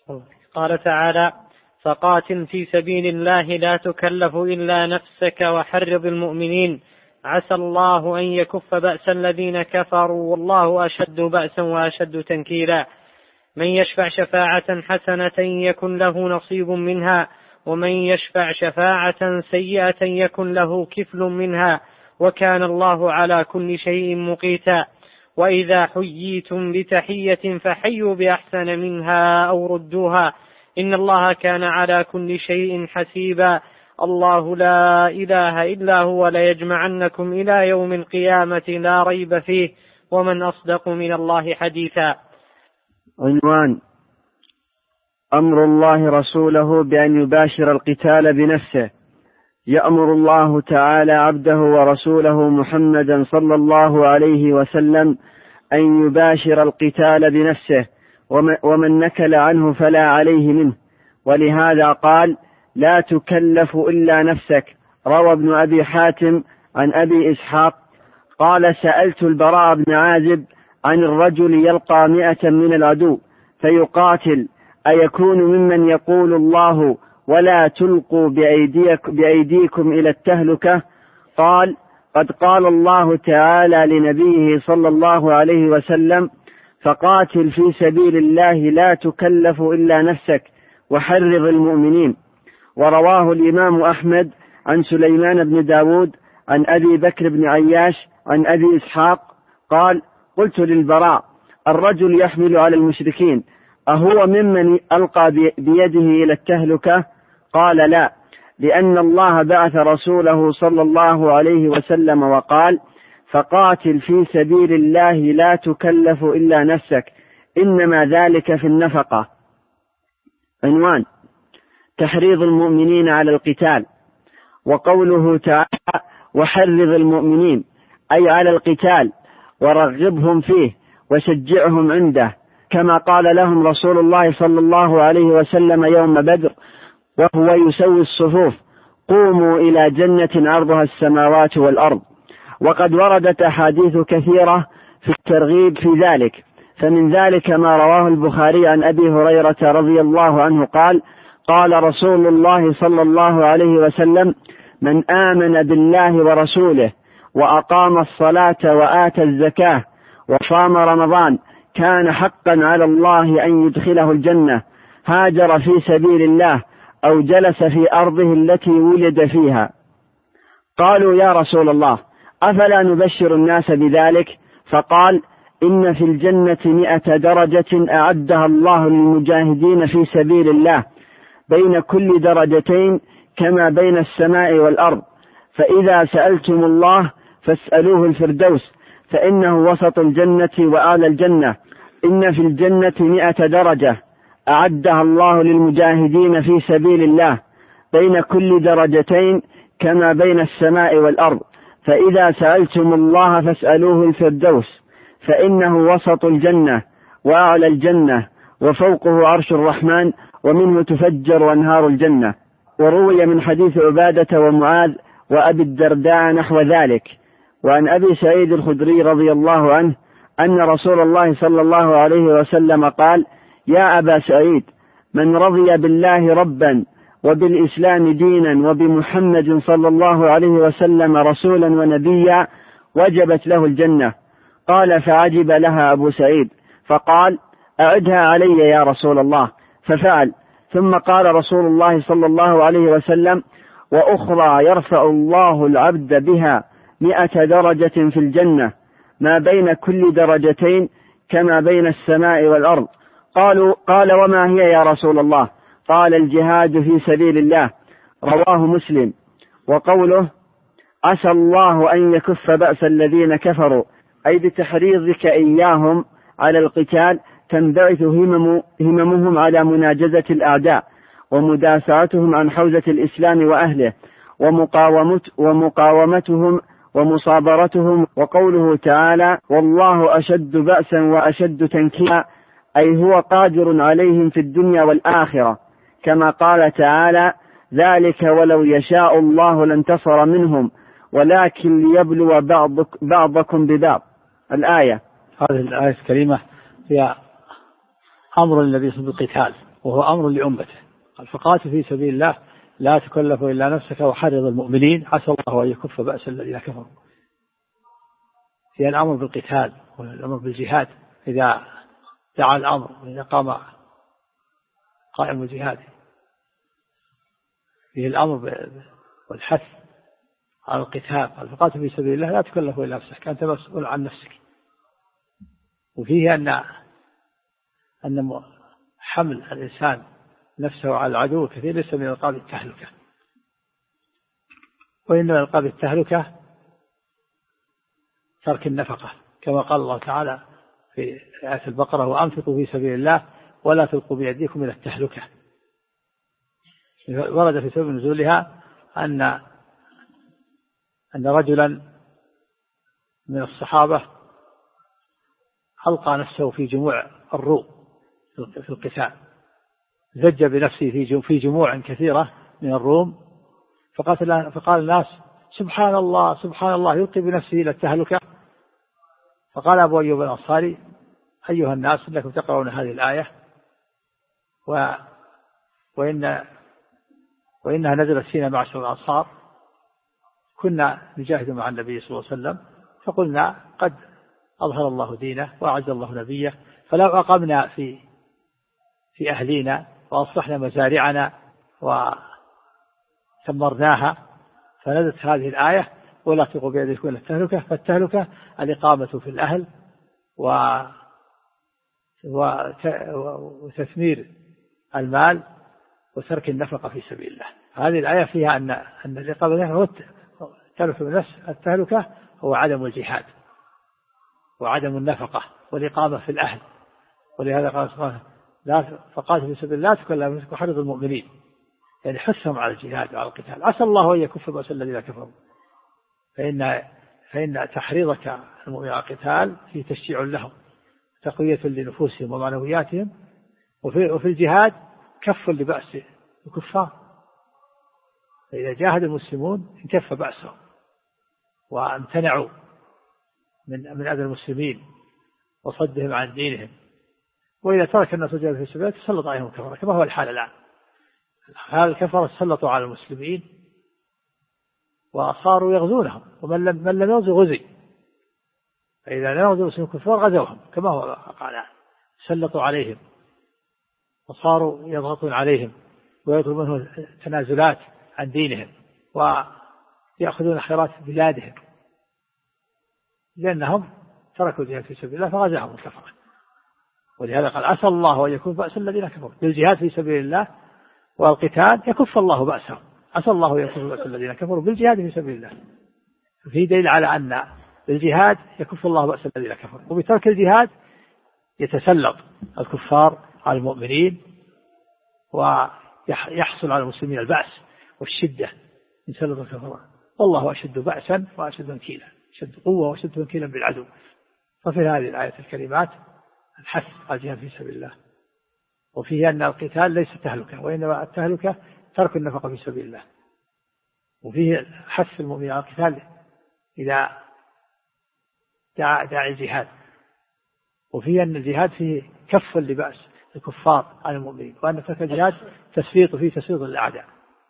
قال تعالى: فقاتل في سبيل الله لا تكلف إلا نفسك وحرض المؤمنين عسى الله أن يكف بأس الذين كفروا والله أشد بأسا وأشد تنكيلا. من يشفع شفاعة حسنة يكن له نصيب منها ومن يشفع شفاعة سيئة يكن له كفل منها وكان الله على كل شيء مقيتا. وإذا حييتم بتحية فحيوا بأحسن منها أو ردوها إن الله كان على كل شيء حسيبا. الله لا إله إلا هو ليجمعنكم إلى يوم القيامة لا ريب فيه ومن أصدق من الله حديثا. عنوان: أمر الله رسوله بأن يباشر القتال بنفسه. يأمر الله تعالى عبده ورسوله محمدا صلى الله عليه وسلم أن يباشر القتال بنفسه، ومن نكل عنه فلا عليه منه، ولهذا قال: لا تكلف إلا نفسك. روى ابن أبي حاتم عن أبي إسحاق قال: سألت البراء بن عازب عن الرجل يلقى 100 من العدو فيقاتل، أيكون ممن يقول الله: ولا تلقوا بأيديكم إلى التهلكة؟ قال: قد قال الله تعالى لنبيه صلى الله عليه وسلم: فقاتل في سبيل الله لا تكلف إلا نفسك وحرض المؤمنين. ورواه الإمام أحمد عن سليمان بن داود عن أبي بكر بن عياش عن أبي إسحاق قال: قلت للبراء: الرجل يحمل على المشركين أهو ممن ألقى بيده إلى التهلكة؟ قال: لا، لأن الله بعث رسوله صلى الله عليه وسلم وقال: فقاتل في سبيل الله لا تكلف إلا نفسك، إنما ذلك في النفقة. عنوان: تحريض المؤمنين على القتال. وقوله تعالى: وحرض المؤمنين، أي على القتال، ورغبهم فيه وشجعهم عنده، كما قال لهم رسول الله صلى الله عليه وسلم يوم بدر وهو يسوي الصفوف: قوموا إلى جنة عرضها السماوات والأرض. وقد وردت أحاديث كثيرة في الترغيب في ذلك، فمن ذلك ما رواه البخاري عن أبي هريرة رضي الله عنه قال: قال رسول الله صلى الله عليه وسلم: من آمن بالله ورسوله وأقام الصلاة وآتى الزكاة وصام رمضان كان حقا على الله أن يدخله الجنة، هاجر في سبيل الله أو جلس في أرضه التي ولد فيها. قالوا: يا رسول الله، أفلا نبشر الناس بذلك؟ فقال: إن في الجنة 100 درجة أعدها الله للمجاهدين في سبيل الله، بين كل درجتين كما بين السماء والأرض، فإذا سألتم الله فاسألوه الفردوس، فإنه وسط الجنة وأعلى الجنة. إن في الجنة 100 درجة أعدها الله للمجاهدين في سبيل الله، بين كل درجتين كما بين السماء والأرض، فإذا سألتم الله فاسألوه الفردوس، فإنه وسط الجنة وأعلى الجنة وفوقه عرش الرحمن، ومنه تفجر أنهار الجنة. وروي من حديث عبادة ومعاذ وأبي الدرداء نحو ذلك. وعن أبي سعيد الخدري رضي الله عنه أن رسول الله صلى الله عليه وسلم قال: يا أبا سعيد، من رضي بالله ربا وبالإسلام دينا وبمحمد صلى الله عليه وسلم رسولا ونبيا وجبت له الجنة. قال: فعجب لها أبو سعيد فقال: أعدها علي يا رسول الله، ففعل. ثم قال رسول الله صلى الله عليه وسلم: وأخرى يرفع الله العبد بها 100 درجة في الجنة، ما بين كل درجتين كما بين السماء والأرض. قال: وما هي يا رسول الله؟ قال: الجهاد في سبيل الله. رواه مسلم. وقوله: عسى الله أن يكف بأس الذين كفروا، أي بتحريضك إياهم على القتال تنبعث هممهم على مناجزة الأعداء ومدافعتهم عن حوزة الإسلام وأهله ومقاومتهم ومصابرتهم. وقوله تعالى: والله أشد بأسا وأشد تنكيلا، أي هو قادر عليهم في الدنيا والآخرة، كما قال تعالى: ذلك ولو يشاء الله لانتصر منهم ولكن ليبلو بعضكم ببعض. الآية. هذه الآية الكريمة هي أمر النبي بالقتال وهو أمر لأمته. فقاتل في سبيل الله لا تكلف إلا نفسك وحرض المؤمنين عسى الله أن يكف بأس الذين كفروا. في الأمر بالقتال والأمر بالجهاد إذا دعا الأمر وإذا قام قائم الجهاد، فيه الأمر والحث على القتال. فقاتل في سبيل الله لا تكلف إلا نفسك، أنت مسؤول عن نفسك. وفيه أن حمل الإنسان نفسه على العدو كثير ليس من ألقاب التهلكة، وإنما ألقاب التهلكة ترك النفقة، كما قال الله تعالى في آية البقرة: وأنفقوا في سبيل الله ولا تلقوا بأيديكم إلى التهلكة. ورد في سبب نزولها أن رجلا من الصحابة ألقى نفسه في جموع الروم في القتال، زج بنفسه في جموع كثيرة من الروم، فقال الناس: سبحان الله سبحان الله، يلقي بنفسه إلى التهلكة. فقال أبو أيوب الأنصاري: أيها الناس إنكم تقرؤون هذه الآية وإنها نزلت فينا معشر الأنصار، كنا نجاهد مع النبي صلى الله عليه وسلم، فقلنا قد أظهر الله دينه وأعز الله نبيه، فلو أقمنا في أهلنا وأصلحنا مزارعنا وثمرناها، فنزلت هذه الآية: ولا تلقوا بأيديكم إلى التهلكة. فالتهلكة الإقامة في الأهل وتثمير المال وترك النفقة في سبيل الله. هذه الآية فيها أن الإقامة تلف النفس. التهلكة هو عدم الجهاد وعدم النفقة والإقامة في الأهل. ولهذا قال سبحانه: فقاتل في سبيل الله تكلم نفسك وحرض المؤمنين، يعني حثهم على الجهاد وعلى القتال. عسى الله أن يكف بأس الذين كفروا. فإن تحريضك المؤمن على القتال فيه تشجيع لهم، تقوية لنفوسهم ومعنوياتهم، وفي الجهاد كف لبأس الكفار. فإذا جاهد المسلمون انكف بأسهم وامتنعوا من أذى المسلمين وصدهم عن دينهم. وإذا ترك الناس الجهاد في سبيل الله تسلط عليهم الكفرة، كما هو الحال الآن. هذا الكفرة تسلطوا على المسلمين وصاروا يغزونهم، ومن لم يغزو غزي. فإذا لم يغزو المسلمين الكفار غزوهم، كما هو قال: سلطوا عليهم وصاروا يضغطون عليهم ويطلبون منهم تنازلات عن دينهم ويأخذون خيرات بلادهم، لأنهم تركوا الجهاد في سبيل الله فغزاهم الكفرة. ولهذا قال: عسى الله أن يكف بأس الذين كفروا. بالجهاد في سبيل الله والقتال يكف الله بأسهم. عسى الله أن يكف بأس الذين كفروا بالجهاد في سبيل الله. في دليل على أن بالجهاد يكف الله بأس الذين كفروا، وبترك الجهاد يتسلط الكفار على المؤمنين ويحصل على المسلمين البأس والشدة من سلط الكفار. والله أشد بأسا وأشد تنكيلا، أشد قوة وأشد تنكيلا بالعدو. ففي هذه الآية الكريمات الحث على الجهاد في سبيل الله، وفيه أن القتال ليس تهلكة، وإنما التهلكة ترك النفقة في سبيل الله. وفيه حث المؤمن على القتال إذا داعي الجهاد. وفيه أن الجهاد فيه كف لبأس الكفار على المؤمنين، وأن ترك الجهاد تسليط الأعداء.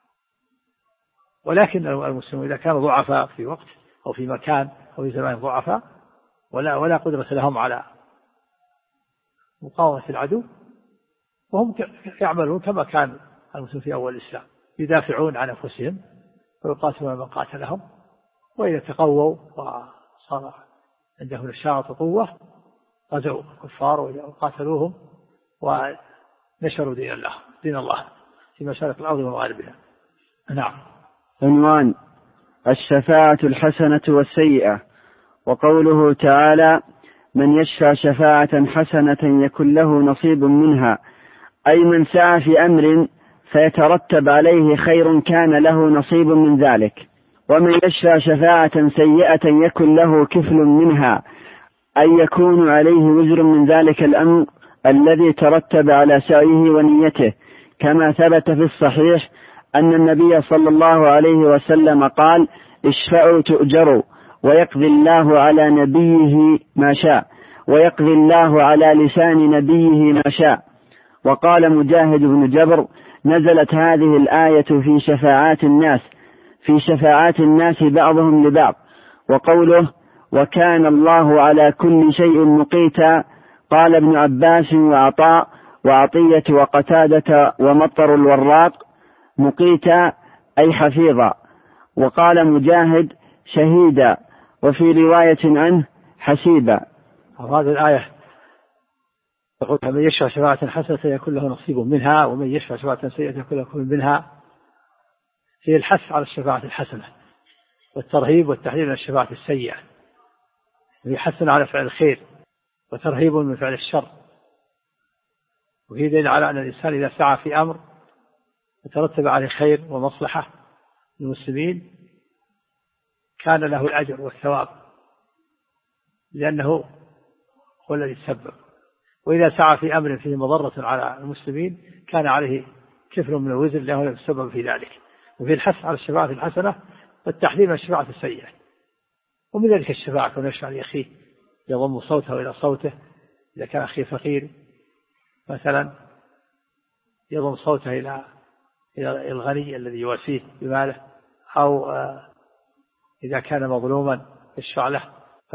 ولكن المسلمون إذا كانوا ضعفاء في وقت أو في مكان أو في زمان ضعفاء ولا قدرة لهم على مقاومة العدو، وهم يعملون كما كان المسلمون في أول الإسلام، يدافعون عن أنفسهم ويقاتلون من قاتلهم، وإذا تقووا وصار عندهم نشاط وقوة غزوا الكفار وقاتلوهم ونشروا دين الله في مشارق الأرض ومغاربها. نعم. عنوان: الشفاعة الحسنة والسيئة. وقوله تعالى: من يشفع شفاعة حسنة يكن له نصيب منها، أي من سعى في أمر فيترتب عليه خير كان له نصيب من ذلك. ومن يشفع شفاعة سيئة يكن له كفل منها، أي يكون عليه وزر من ذلك الأمر الذي ترتب على سعيه ونيته، كما ثبت في الصحيح أن النبي صلى الله عليه وسلم قال: اشفعوا تؤجروا، ويقضي الله على نبيه ما شاء، ويقضي الله على لسان نبيه ما شاء. وقال مجاهد بن جبر: نزلت هذه الآية في شفاعات الناس بعضهم لبعض. وقوله: وكان الله على كل شيء مقيتا، قال ابن عباس وعطاء وعطية وقتادة ومطر الوراق: مقيتا أي حفيظا. وقال مجاهد: شهيدا، وفي رواية عنه: حسيبا. هذه الآية يقول: من يشفع شفاعة حسنة يكون له نصيب منها، ومن يشفع شفاعة سيئة يكون له منها. هي الحث على الشفاعة الحسنة، والترهيب والتحذير من الشفاعة السيئة. هي حث على فعل الخير وترهيب من فعل الشر. وهي دليل على أن الإنسان إذا سعى في أمر يترتب عليه خير ومصلحة للمسلمين كان له الأجر والثواب، لأنه هو الذي تسبب. وإذا سعى في أمر فيه مضرة على المسلمين كان عليه كفر من الوزر لأنه يتسبب في ذلك. وفي الحث على الشفاعة الحسنة والتحذير من الشفاعة السيئة. ومن ذلك الشفاعة كون يشفع لأخيه يضم صوته إلى صوته، إذا كان أخيه فقير مثلا يضم صوته إلى الغني الذي يواسيه بماله، أو إذا كان مظلوما يشفع له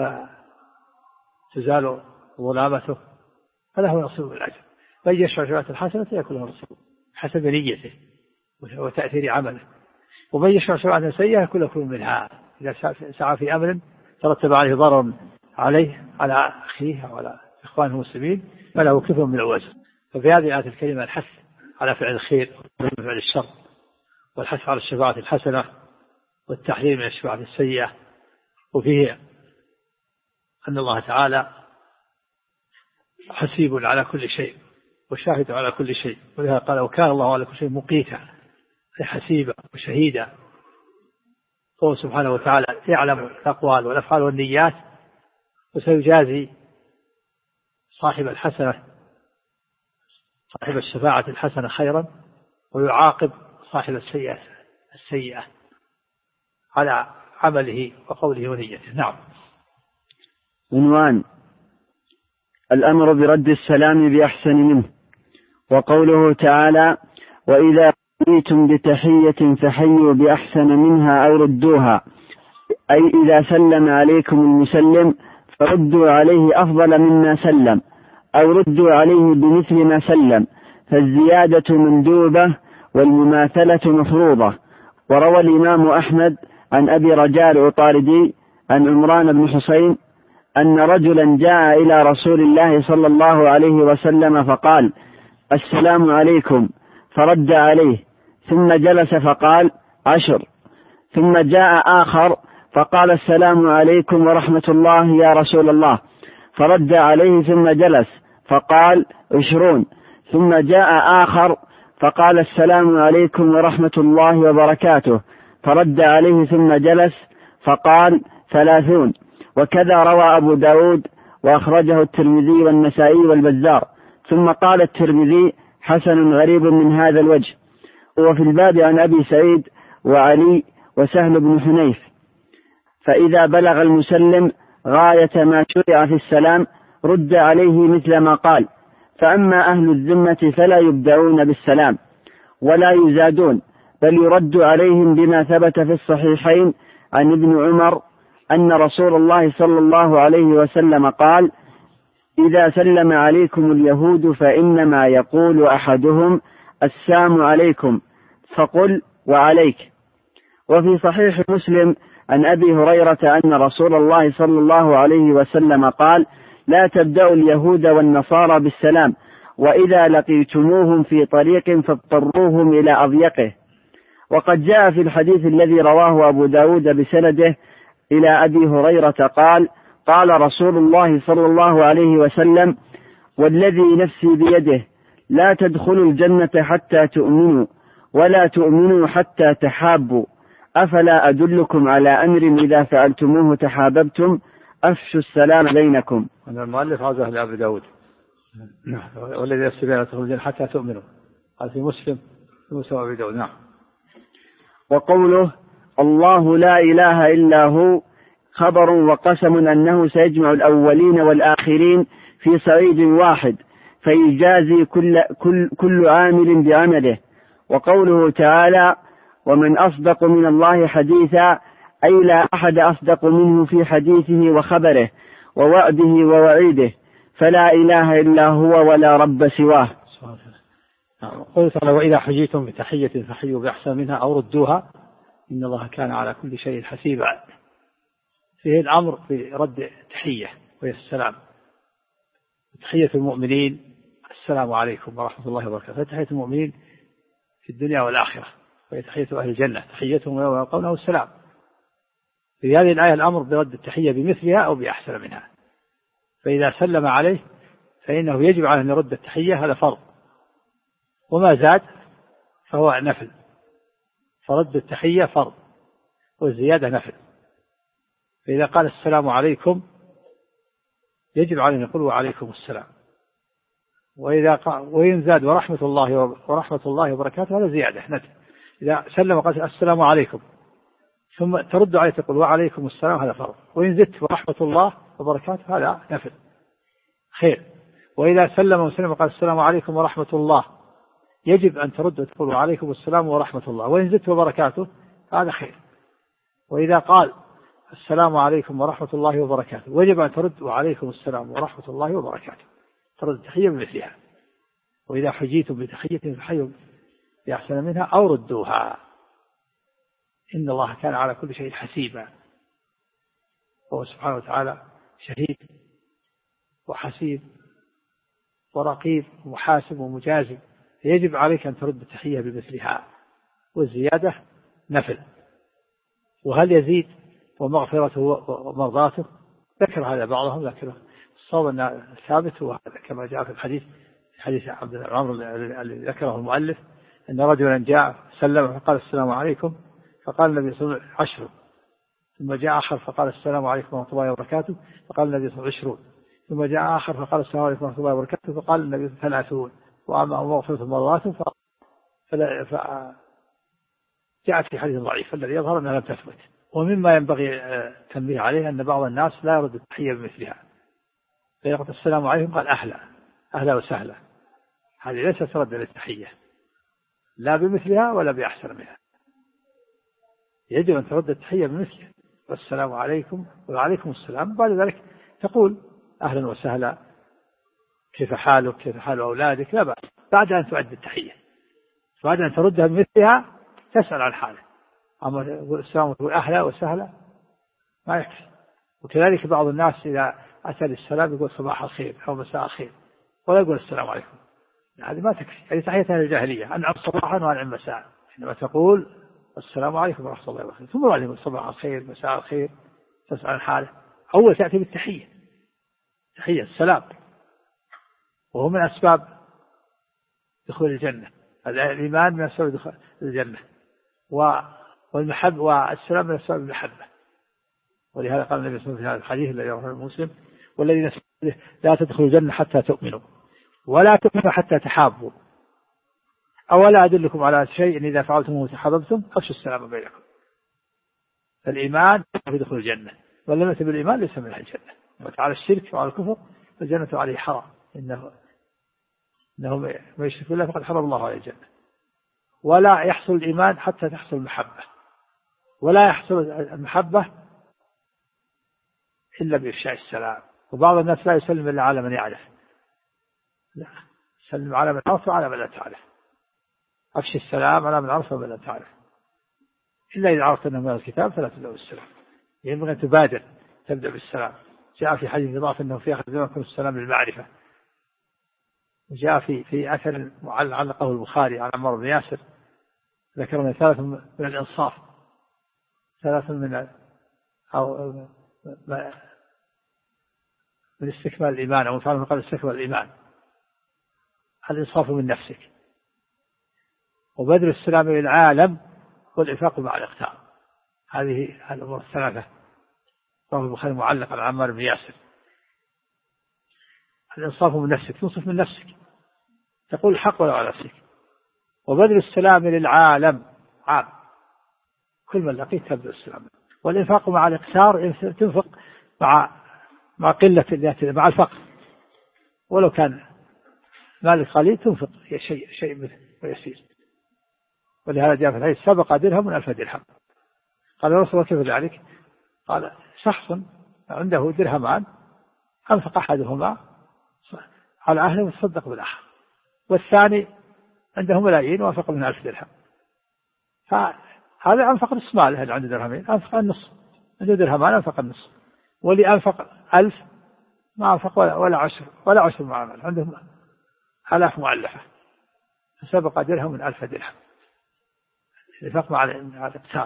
فتزال ظلامته فله نصيب من الأجر. من يشفع شفاعة الحسنة يكون له نصيب حسب نيته وتأثير عمله، ومن يشفع شفاعة سيئة يكون له منها. إذا سعى في أمر ترتب عليه ضرر عليه على أخيه أو على إخوانه المسلمين فله كفر من الوزر. ففي هذه الآية الكريمة الحث على فعل الخير وفعل الشر، والحث على الشفاعة الحسنة والتحذير من الشفاعة السيئة. وفيه أن الله تعالى حسيب على كل شيء وشاهد على كل شيء، ولهذا قال: وكان الله على كل شيء مقيتا، أي حسيبا وشهيدا. فهو سبحانه وتعالى يعلم الأقوال والأفعال والنيات، وسيجازي صاحب الشفاعة الحسنة خيرا، ويعاقب صاحب السيئة على عمله وقوله ونيته. نعم. عنوان: الأمر برد السلام بأحسن منه. وقوله تعالى: وإذا حييتم بتحية فحيوا بأحسن منها أو ردوها، أي إذا سلم عليكم المسلم فردوا عليه أفضل مما سلم، أو ردوا عليه بمثل ما سلم، فالزيادة مندوبة والمماثلة مفروضة. وروى الإمام أحمد عن أبي رجاء العطاردي عن عمران بن حسين أن رجلا جاء إلى رسول الله صلى الله عليه وسلم فقال: السلام عليكم، فرد عليه، ثم جلس فقال: 10. ثم جاء آخر فقال: السلام عليكم ورحمة الله يا رسول الله، فرد عليه ثم جلس فقال: 20. ثم جاء آخر فقال: السلام عليكم ورحمة الله وبركاته، فرد عليه ثم جلس فقال: 30. وكذا روى أبو داود وأخرجه الترمذي والنسائي والبزار. ثم قال الترمذي: حسن غريب من هذا الوجه. وفي الباب عن أبي سعيد وعلي وسهل بن حنيف. فإذا بلغ المسلم غاية ما شرع في السلام رد عليه مثل ما قال. فأما أهل الذمة فلا يبدأون بالسلام ولا يزادون، بل يرد عليهم بما ثبت في الصحيحين عن ابن عمر أن رسول الله صلى الله عليه وسلم قال: إذا سلم عليكم اليهود فإنما يقول أحدهم: السلام عليكم، فقل: وعليك. وفي صحيح مسلم عن أبي هريرة أن رسول الله صلى الله عليه وسلم قال: لا تبدأوا اليهود والنصارى بالسلام، وإذا لقيتموهم في طريق فاضطروهم إلى أضيقه. وقد جاء في الحديث الذي رواه أبو داود بسنده إلى أبي هريرة قال: قال رسول الله صلى الله عليه وسلم: والذي نفسي بيده لا تدخلوا الجنة حتى تؤمنوا، ولا تؤمنوا حتى تحابوا، أفلا أدلكم على أمر إذا فعلتموه تحاببتم، أفشوا السلام بينكم. أنا المؤلف عزه لأبي داود: والذي نفسي بيده لا تدخلوا الجنة حتى تؤمنوا. هذا في مسلم أبي داود. نعم. وقوله: الله لا إله إلا هو خبر وقسم أنه سيجمع الأولين والآخرين في صعيد واحد، فيجازي كل عامل بعمله. وقوله تعالى: ومن أصدق من الله حديثا، أي لا أحد أصدق منه في حديثه وخبره ووعده ووعيده، فلا إله إلا هو ولا رب سواه. قل تعالى: وإذا حييتم بتحية فحيوا بأحسن منها أو ردوها إن الله كان على كل شيء حسيبا. فيه الأمر برد التحية وهي السلام. تحية المؤمنين السلام عليكم ورحمة الله وبركاته. تحية المؤمنين في الدنيا والآخرة، وهي تحية أهل الجنة، تحيتهم يوم يلقونه السلام. في هذه الآية الأمر برد التحية بمثلها أو بأحسن منها. فإذا سلم عليه فإنه يجب عليه أن يرد التحية، هذا فرض، وما زاد فهو نفل. فرد التحية فرض والزيادة نفل. فإذا قال السلام عليكم يجب عليه أن يقول وعليكم السلام. وإن زاد ورحمة الله وبركاته هذا زيادة نفل. إذا سلم وقال السلام عليكم ثم ترد عليه تقول وعليكم السلام هذا فرض. وإن زدت ورحمة الله وبركاته هذا نفل خير. وإذا سلم وسلم وقال السلام عليكم ورحمة الله يجب أن ترد وتقول وعليكم السلام ورحمة الله. وإن زدت وبركاته هذا خير. وإذا قال السلام عليكم ورحمة الله وبركاته ويجب أن ترد وعليكم السلام ورحمة الله وبركاته، ترد التحية بمثلها. وإذا حييتم بتحية فحيوا بأحسن منها أو ردوها إن الله كان على كل شيء حسيبا. وهو سبحانه وتعالى شهيد وحسيب ورقيب ومحاسب ومجازي، يجب عليك أن ترد التحية بمثلها، والزيادة نفل. وهل يزيد ومغفرته ومرضاته؟ ذكر هذا بعضهم، لكن الصواب أن الثابت هو كما جاء في الحديث، حديث عبد الله بن عمرو الذي ذكره المؤلف، أن رجلا جاء سلم فقال السلام عليكم، فقال النبي صلى الله عليه وسلم 10. ثم جاء آخر فقال السلام عليكم ورحمة الله وبركاته، فقال النبي صلى الله عليه وسلم 20. ثم جاء آخر فقال السلام عليكم ورحمة الله وبركاته، فقال النبي 30. وأما مغفرة مرضاته جاءت في حديث ضعيف الذي يظهر أنها لم تثبت. ومما ينبغي التنبيه عليه أن بعض الناس لا يرد التحية بمثلها، فيقول السلام عليكم قال أهلا وسهلا، هذه ليست رد للتحية لا بمثلها ولا بأحسن منها. يجب أن ترد التحية بمثلها، والسلام عليكم وعليكم السلام. بعد ذلك تقول أهلا وسهلا، كيف حالك، كيف حال أولادك، لا بأس، بعد أن تعد التحية. بعد أن تردها بمثلها تسأل عن حاله. أما السلام وتقول أهلا وسهلا ما يكفي. وكذلك بعض الناس إذا أتى للسلام يقول صباح الخير أو مساء الخير ولا يقول السلام عليكم، هذه ما تكفي. هذه تحية الجاهلية، أنعم صباحا وأنعم مساء. حينما تقول السلام عليكم ورحمة الله وبركاته ثم بعد يقول صباح الخير مساء الخير تسأل عن حاله، أول تأتي بالتحية، تحية السلام، وهو من أسباب دخول الجنة. الإيمان من أسباب دخول الجنة، والمحبة والسلام من أسباب المحبة. ولهذا قال النبي صلى الله عليه وسلم في هذا الحديث الذي رواه مسلم: والذين لا تدخلوا الجنة حتى تؤمنوا ولا تؤمنوا حتى تحابوا، أولا أدلكم على شيء إذا فعلتموه تحاببتم أفشوا السلام بينكم. الإيمان في دخول الجنة، من لم يأت بالإيمان ليس من أهل الجنة. وتعالى الشرك وعلى الكفر فالجنة عليه حرام، إنه ما يشرك بالله فقد حرم الله عليه الجنة. ولا يحصل الإيمان حتى تحصل المحبة، ولا يحصل المحبة إلا بإفشاء السلام. وبعض الناس لا يسلم إلا على من يعرف، لا، سلم على من عرف وعلى من لا تعرف. أفشي السلام على من عرف ومن لا تعرف، إلا إذا عرفت أنه من الكتاب فلا تبدأ بالسلام. ينبغي أن تبادر تبدأ بالسلام. جاء في حديث إضافة أنه في آخر زمانكم السلام للمعرفة. وجاء في أثر علقه البخاري عن عمار بن ياسر ذكر من 3 من الإنصاف، 3 من استكمال الإيمان، أو تعالى قال استكمال الإيمان: الإنصاف من نفسك، وبذل السلام للعالم، والإنفاق مع الإقتار. هذه الأمور الثلاثة رواه البخاري معلقا عن عمار بن ياسر. الإنصاف من نفسك، تنصف من نفسك، تقول الحق ولو على نفسك. وبذل السلام للعالم، عام، كل من لقيت تبذل السلام. والإنفاق مع الإقتار، تنفق مع قلة مع الفقر، ولو كان مال قليل تنفق شيء منه ويسير. ولهذا جاء في الحديث سبق درهم من 1000 درهم. قال يا رسول الله كيف ذلك؟ قال شخص عنده درهمان أنفق أحدهما على أهله وتصدق بالآخر، والثاني عنده ملايين وأنفق من 1000 درهم، فهذا أنفق نصف ماله. اللي عنده درهمين أنفق النصف، عنده درهمان أنفق النصف، واللي أنفق 1000 ما أنفق ولا عشر معامل، عنده 1000 مؤلفة فسبق درهم من 1000 درهم. الإنفاق مع الإقتار.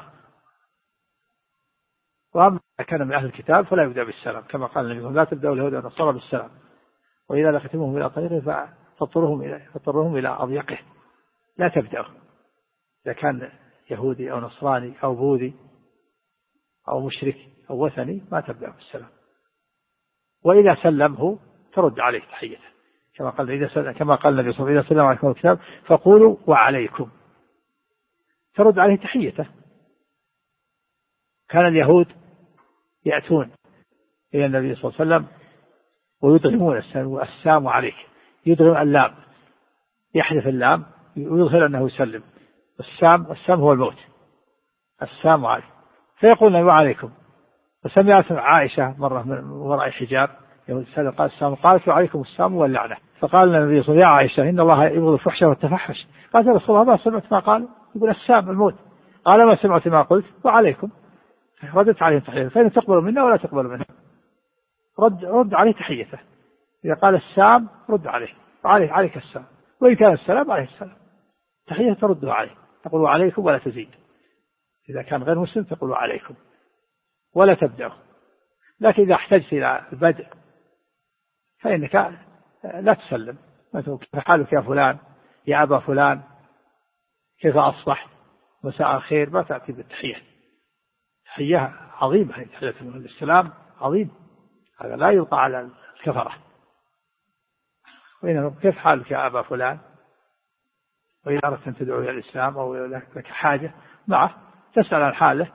وأما كان من أهل الكتاب فلا يبدأ بالسلام، كما قال النبي لا تبدأوا اليهود والنصارى بالسلام، وإذا لقيتموهم إلى طريق فاضطروهم إلى أضيقه، لا تبدأوا. إذا كان يهودي أو نصراني أو بوذي أو مشرك أو وثني ما تبدأ بالسلام. وإذا سلمه ترد عليه تحيته، كما قال النبي صلى الله عليه وسلم إذا سلم عليكم الكتاب فقولوا وعليكم، ترد عليه تحيته. كان اليهود يأتون إلى النبي صلى الله عليه وسلم ويدغمون السام عليك، يدغم اللام، يحذف اللام ويظهر أنه يسلم. السام هو الموت، السام عليك، فيقول وعليكم. فسمعت عائشة مرة من وراء حجاب قال السام، قالت وعليكم السام واللعنة. فقال النبي صلى الله عليه وسلم يا عائشة إن الله يبغض الفحش والتفحش. قالت يا رسول الله ما سمعت ما قال، يقول السام الموت. قال ما سمعت ما قلت وعليكم. ردت عليهم تحيته، فإن تقبلوا منا ولا تقبلوا منه. رد عليه تحيته. إذا قال السام رد عليه، عليك السام، وإن كان السلام عليه السلام. تحية تردوا عليه، تقول عليكم ولا تزيد. إذا كان غير مسلم تقول عليكم ولا تبدأ. لكن إذا احتجت إلى البدء فإنك لا تسلم، مثلا كيف حالك يا فلان، يا أبا فلان، كيف أصبحت، مساء الخير، ما تأتي بالتحية. تحية عظيمة، تحية السلام عظيم، هذا لا يلقى على الكفرة. وإنه كيف حالك يا أبا فلان، وإذا أردت أن تدعو إلى الإسلام أو لك حاجة معه تسأل عن حاله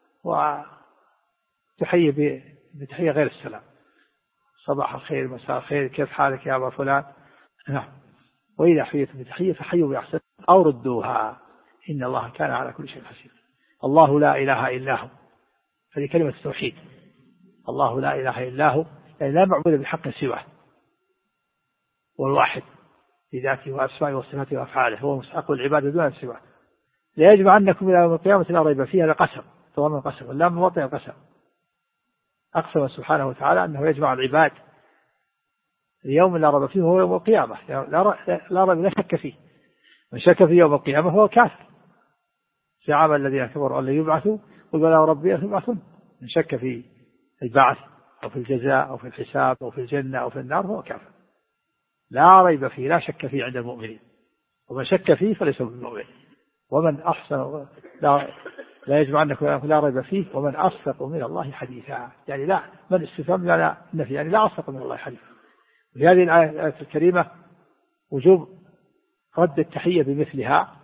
وتحيي بتحية غير السلام، صباح الخير، مساء الخير، كيف حالك يا أبا فلان. نعم. وإذا حييتم بتحية فحيوا بأحسن أو ردوها، إن الله كان على كل شيء حسيبا. الله لا إله إلا هو، هذه كلمة التوحيد. الله لا إله إلا هو، يعني لا معبود بحق سواه، والواحد في ذاته وأسمائه وصفاته وأفعاله، هو مستحق العبادة دون سواه. لا يجمعنكم إلى يوم القيامة لا ريب فيها، لقسم، ضمن القسم، لا موطن القسم. أقسم سبحانه وتعالى أنه يجمع العباد اليوم لا ريب فيه، هو يوم القيامة، لا ريب لا شك فيه. من شك في يوم القيامة هو كافر. زعم الذين كفروا أن لا يبعثوا، قل بلى وربي يبعثون. من شك في البعث أو في الجزاء أو في الحساب أو في الجنة أو في النار هو كافر، لا ريب فيه، لا شك فيه عند المؤمنين. ومن شك فيه فليس بالمؤمن. ومن أحسن لا يجمعنكم لا ريب فيه، ومن أصدق من الله حديثا، يعني لا من استفهام لا نفي، يعني لا أصدق من الله حديثا. في هذه الآية الكريمة وجوب رد التحية بمثلها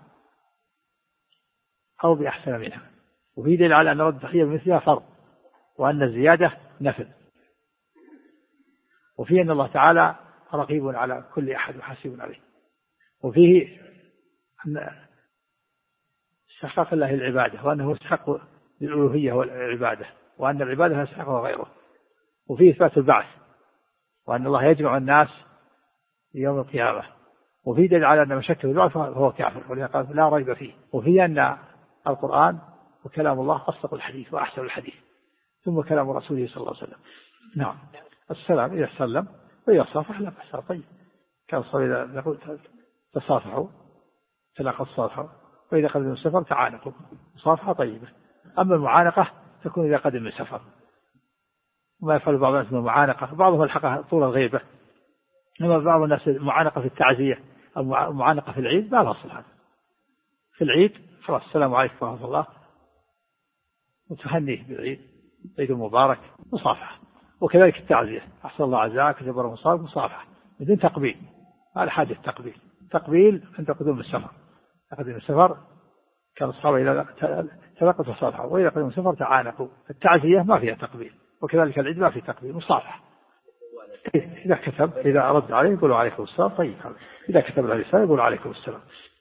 أو بأحسن منها، وفي دليل على أن رد التحية بمثلها فرض، وأن الزيادة نفل، وفيه أن الله تعالى رقيب على كل أحد وحسيب عليه، وفيه أن استحقاق الله العبادة، وأنه يستحق الألوهية والعبادة، وأن العبادة لا يستحقها غيره، وفيه إثبات البعث، وأن الله يجمع الناس يوم القيامة، وفيه دليل على أن من شك في البعث فهو كافر، ولذا قال لا ريب فيه. وفيه أن القرآن وكلام الله أصدق الحديث وأحسن الحديث، ثم كلام رسوله صلى الله عليه وسلم. نعم. السلام إذا سلم وإذا صافح لا بأس، طيب. كان صلى نقول تصافحوا تلاقوا الصافحوا، وإذا قدم السفر تعانقوا، مصافحة طيبة. أما المعانقة تكون إذا قدم السفر، وما يفعل بعض الناس من المعانقة، بعضهم الحقها طول الغيبة، أما بعض الناس المعانقة في التعزية أو المعانقة في العيد لا أصل هذا. في العيد خلاص السلام عليكم ورحمة الله، وتهنيه بالعيد، عيد مبارك، مصافحة. وكذلك التعزية، أحسن الله عزاك جبر مصاب، مصافحة بدون تقبيل، على حاجة تقبيل عند قدوم السفر. قدوم السفر كان الصحابة إذا تلقوا تصافحوا، وإذا قدوم السفر تعانقوا. التعزية ما فيها تقبيل، وكذلك العيد ما فيه تقبيل، مصافحة. إذا كتب إذا رد عليه يقول عليكم السلام. طيب، إذا كتب له رسالة يقول عليكم السلام.